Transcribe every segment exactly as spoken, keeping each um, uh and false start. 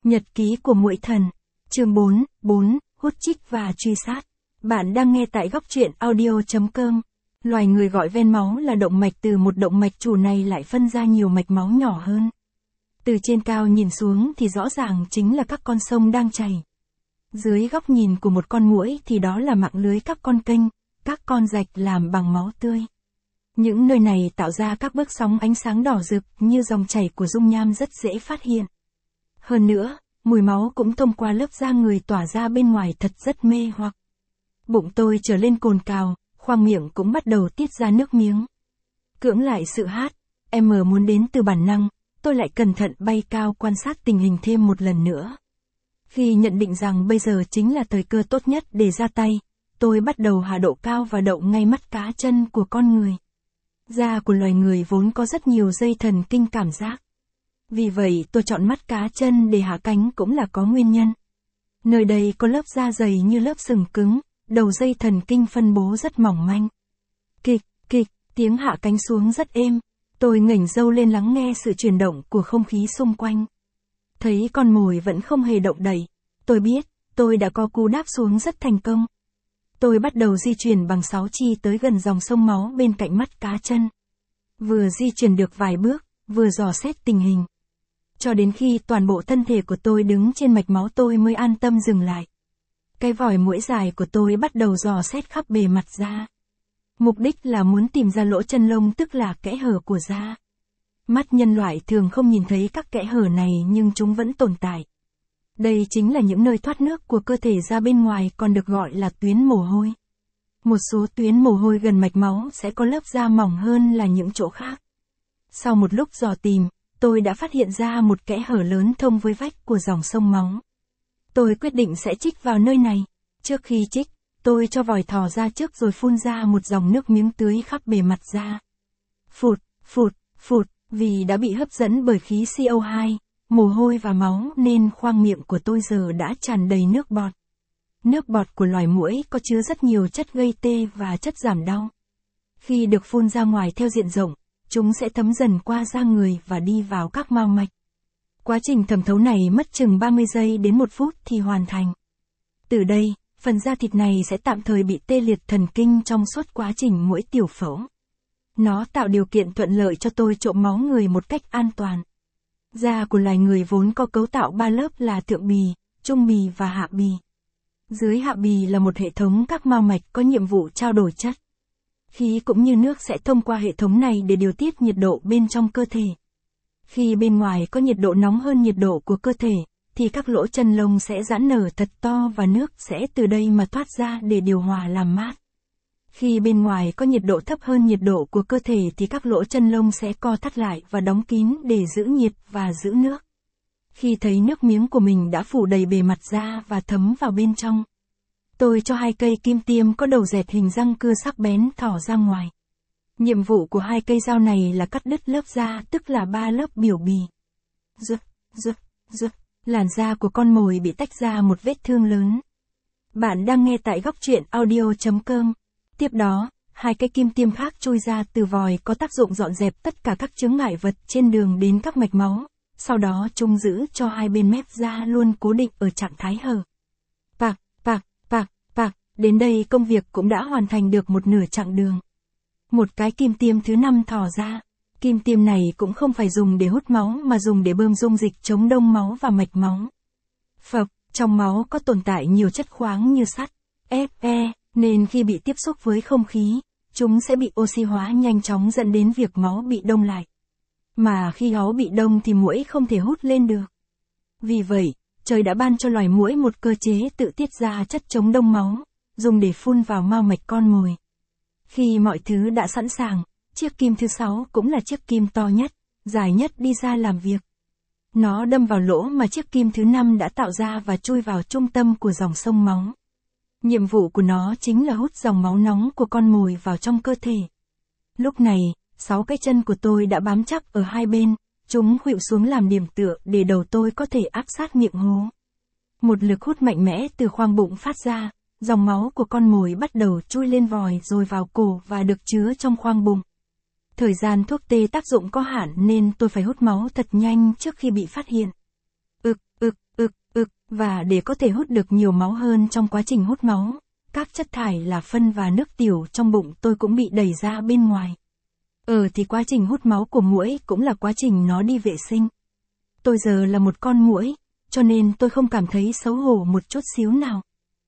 Nhật ký của muỗi thần. Chương bốn, bốn, hút chích và truy sát. Bạn đang nghe tại góc truyện audio chấm com. Loài người gọi ven máu là động mạch, từ một động mạch chủ này lại phân ra nhiều mạch máu nhỏ hơn. Từ trên cao nhìn xuống thì rõ ràng chính là các con sông đang chảy. Dưới góc nhìn của một con muỗi thì đó là mạng lưới các con kênh, các con rạch làm bằng máu tươi. Những nơi này tạo ra các bước sóng ánh sáng đỏ rực như dòng chảy của dung nham rất dễ phát hiện. Hơn nữa, mùi máu cũng thông qua lớp da người tỏa ra bên ngoài thật rất mê hoặc. Bụng tôi trở lên cồn cào, khoang miệng cũng bắt đầu tiết ra nước miếng. Cưỡng lại sự hát, em muốn đến từ bản năng, tôi lại cẩn thận bay cao quan sát tình hình thêm một lần nữa. Khi nhận định rằng bây giờ chính là thời cơ tốt nhất để ra tay, tôi bắt đầu hạ độ cao và đậu ngay mắt cá chân của con người. Da của loài người vốn có rất nhiều dây thần kinh cảm giác. Vì vậy tôi chọn mắt cá chân để hạ cánh cũng là có nguyên nhân. Nơi đây có lớp da dày như lớp sừng cứng, đầu dây thần kinh phân bố rất mỏng manh. Kịch, kịch, tiếng hạ cánh xuống rất êm. Tôi ngẩng râu lên lắng nghe sự chuyển động của không khí xung quanh. Thấy con mồi vẫn không hề động đậy. Tôi biết, tôi đã có cú đáp xuống rất thành công. Tôi bắt đầu di chuyển bằng sáu chi tới gần dòng sông máu bên cạnh mắt cá chân. Vừa di chuyển được vài bước, vừa dò xét tình hình. Cho đến khi toàn bộ thân thể của tôi đứng trên mạch máu tôi mới an tâm dừng lại. Cái vòi muỗi dài của tôi bắt đầu dò xét khắp bề mặt da. Mục đích là muốn tìm ra lỗ chân lông, tức là kẽ hở của da. Mắt nhân loại thường không nhìn thấy các kẽ hở này nhưng chúng vẫn tồn tại. Đây chính là những nơi thoát nước của cơ thể ra bên ngoài, còn được gọi là tuyến mồ hôi. Một số tuyến mồ hôi gần mạch máu sẽ có lớp da mỏng hơn là những chỗ khác. Sau một lúc dò tìm, tôi đã phát hiện ra một kẽ hở lớn thông với vách của dòng sông máu. Tôi quyết định sẽ chích vào nơi này. Trước khi chích, tôi cho vòi thò ra trước rồi phun ra một dòng nước miếng tưới khắp bề mặt da. Phụt, phụt, phụt, vì đã bị hấp dẫn bởi khí xê o hai, mồ hôi và máu nên khoang miệng của tôi giờ đã tràn đầy nước bọt. Nước bọt của loài muỗi có chứa rất nhiều chất gây tê và chất giảm đau. Khi được phun ra ngoài theo diện rộng, chúng sẽ thấm dần qua da người và đi vào các mao mạch. Quá trình thẩm thấu này mất chừng ba mươi giây đến một phút thì hoàn thành. Từ đây, phần da thịt này sẽ tạm thời bị tê liệt thần kinh trong suốt quá trình muỗi tiểu phẫu. Nó tạo điều kiện thuận lợi cho tôi trộm máu người một cách an toàn. Da của loài người vốn có cấu tạo ba lớp là thượng bì, trung bì và hạ bì. Dưới hạ bì là một hệ thống các mao mạch có nhiệm vụ trao đổi chất. Khí cũng như nước sẽ thông qua hệ thống này để điều tiết nhiệt độ bên trong cơ thể. Khi bên ngoài có nhiệt độ nóng hơn nhiệt độ của cơ thể, thì các lỗ chân lông sẽ giãn nở thật to và nước sẽ từ đây mà thoát ra để điều hòa làm mát. Khi bên ngoài có nhiệt độ thấp hơn nhiệt độ của cơ thể thì các lỗ chân lông sẽ co thắt lại và đóng kín để giữ nhiệt và giữ nước. Khi thấy nước miếng của mình đã phủ đầy bề mặt da và thấm vào bên trong, tôi cho hai cây kim tiêm có đầu dẹt hình răng cưa sắc bén thỏ ra ngoài. Nhiệm vụ của hai cây dao này là cắt đứt lớp da, tức là ba lớp biểu bì. Rực, rực, rực, làn da của con mồi bị tách ra một vết thương lớn. Bạn đang nghe tại góc truyện audio chấm com. Tiếp đó, hai cây kim tiêm khác chui ra từ vòi có tác dụng dọn dẹp tất cả các chướng ngại vật trên đường đến các mạch máu. Sau đó chúng giữ cho hai bên mép da luôn cố định ở trạng thái hở. Pạc, pạc, pạc, pạc, đến đây công việc cũng đã hoàn thành được một nửa chặng đường. Một cái kim tiêm thứ năm thò ra. Kim tiêm này cũng không phải dùng để hút máu mà dùng để bơm dung dịch chống đông máu và mạch máu. Phộc, trong máu có tồn tại nhiều chất khoáng như sắt, Fe, nên khi bị tiếp xúc với không khí, chúng sẽ bị oxy hóa nhanh chóng dẫn đến việc máu bị đông lại. Mà khi máu bị đông thì muỗi không thể hút lên được. Vì vậy, trời đã ban cho loài muỗi một cơ chế tự tiết ra chất chống đông máu, dùng để phun vào mao mạch con mồi. Khi mọi thứ đã sẵn sàng, chiếc kim thứ sáu cũng là chiếc kim to nhất, dài nhất đi ra làm việc. Nó đâm vào lỗ mà chiếc kim thứ năm đã tạo ra và chui vào trung tâm của dòng sông máu. Nhiệm vụ của nó chính là hút dòng máu nóng của con mồi vào trong cơ thể. Lúc này, sáu cái chân của tôi đã bám chắc ở hai bên, chúng khuỵu xuống làm điểm tựa để đầu tôi có thể áp sát miệng hố. Một lực hút mạnh mẽ từ khoang bụng phát ra, dòng máu của con mồi bắt đầu chui lên vòi rồi vào cổ và được chứa trong khoang bụng. Thời gian thuốc tê tác dụng có hạn nên tôi phải hút máu thật nhanh trước khi bị phát hiện. Ực, ực, ực, ực, và để có thể hút được nhiều máu hơn trong quá trình hút máu, các chất thải là phân và nước tiểu trong bụng tôi cũng bị đẩy ra bên ngoài. Ờ thì quá trình hút máu của muỗi cũng là quá trình nó đi vệ sinh. Tôi giờ là một con muỗi, cho nên tôi không cảm thấy xấu hổ một chút xíu nào.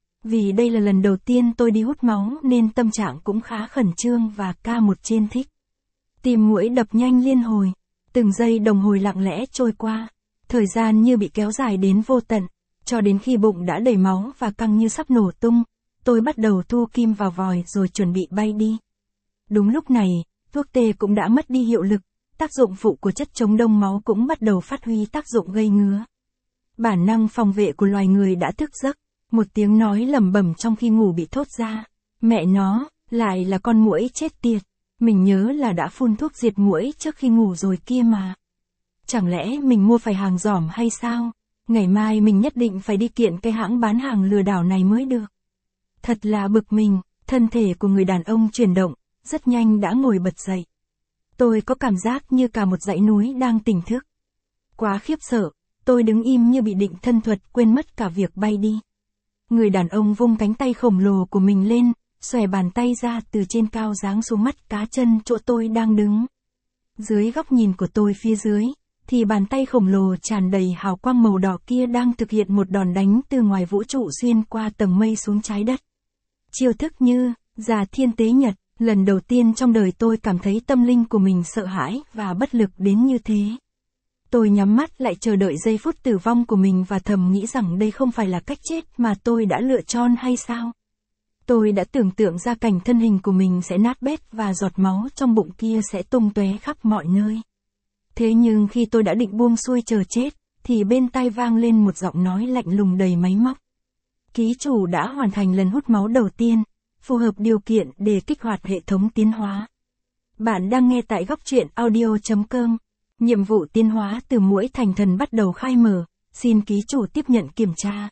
Vì đây là lần đầu tiên tôi đi hút máu nên tâm trạng cũng khá khẩn trương và ca một trên thích. Tim muỗi đập nhanh liên hồi, từng giây đồng hồ lặng lẽ trôi qua, thời gian như bị kéo dài đến vô tận, cho đến khi bụng đã đầy máu và căng như sắp nổ tung, tôi bắt đầu thu kim vào vòi rồi chuẩn bị bay đi. Đúng lúc này, thuốc tê cũng đã mất đi hiệu lực, tác dụng phụ của chất chống đông máu cũng bắt đầu phát huy tác dụng gây ngứa. Bản năng phòng vệ của loài người đã thức giấc, một tiếng nói lẩm bẩm trong khi ngủ bị thốt ra. Mẹ nó, lại là con muỗi chết tiệt, mình nhớ là đã phun thuốc diệt muỗi trước khi ngủ rồi kia mà. Chẳng lẽ mình mua phải hàng giỏm hay sao? Ngày mai mình nhất định phải đi kiện cái hãng bán hàng lừa đảo này mới được. Thật là bực mình, thân thể của người đàn ông chuyển động, rất nhanh đã ngồi bật dậy. Tôi có cảm giác như cả một dãy núi đang tỉnh thức. Quá khiếp sợ, tôi đứng im như bị định thân thuật quên mất cả việc bay đi. Người đàn ông vung cánh tay khổng lồ của mình lên, xòe bàn tay ra từ trên cao giáng xuống mắt cá chân chỗ tôi đang đứng. Dưới góc nhìn của tôi phía dưới, thì bàn tay khổng lồ tràn đầy hào quang màu đỏ kia đang thực hiện một đòn đánh từ ngoài vũ trụ xuyên qua tầng mây xuống trái đất. Chiêu thức như, già thiên tế nhật, lần đầu tiên trong đời tôi cảm thấy tâm linh của mình sợ hãi và bất lực đến như thế. Tôi nhắm mắt lại chờ đợi giây phút tử vong của mình và thầm nghĩ rằng đây không phải là cách chết mà tôi đã lựa chọn hay sao? Tôi đã tưởng tượng ra cảnh thân hình của mình sẽ nát bét và giọt máu trong bụng kia sẽ tung tóe khắp mọi nơi. Thế nhưng khi tôi đã định buông xuôi chờ chết, thì bên tai vang lên một giọng nói lạnh lùng đầy máy móc. Ký chủ đã hoàn thành lần hút máu đầu tiên, phù hợp điều kiện để kích hoạt hệ thống tiến hóa. Bạn đang nghe tại góc truyện audio chấm com. Nhiệm vụ tiến hóa từ muỗi thành thần bắt đầu khai mở, xin ký chủ tiếp nhận kiểm tra.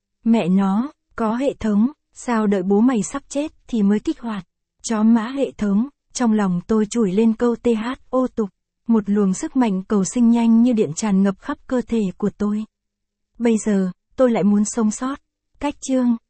Mẹ nó, có hệ thống, sao đợi bố mày sắp chết thì mới kích hoạt. Chó má hệ thống, trong lòng tôi chửi lên câu tê hát ô tục. Một luồng sức mạnh cầu sinh nhanh như điện tràn ngập khắp cơ thể của tôi. Bây giờ, tôi lại muốn sống sót. Cách chương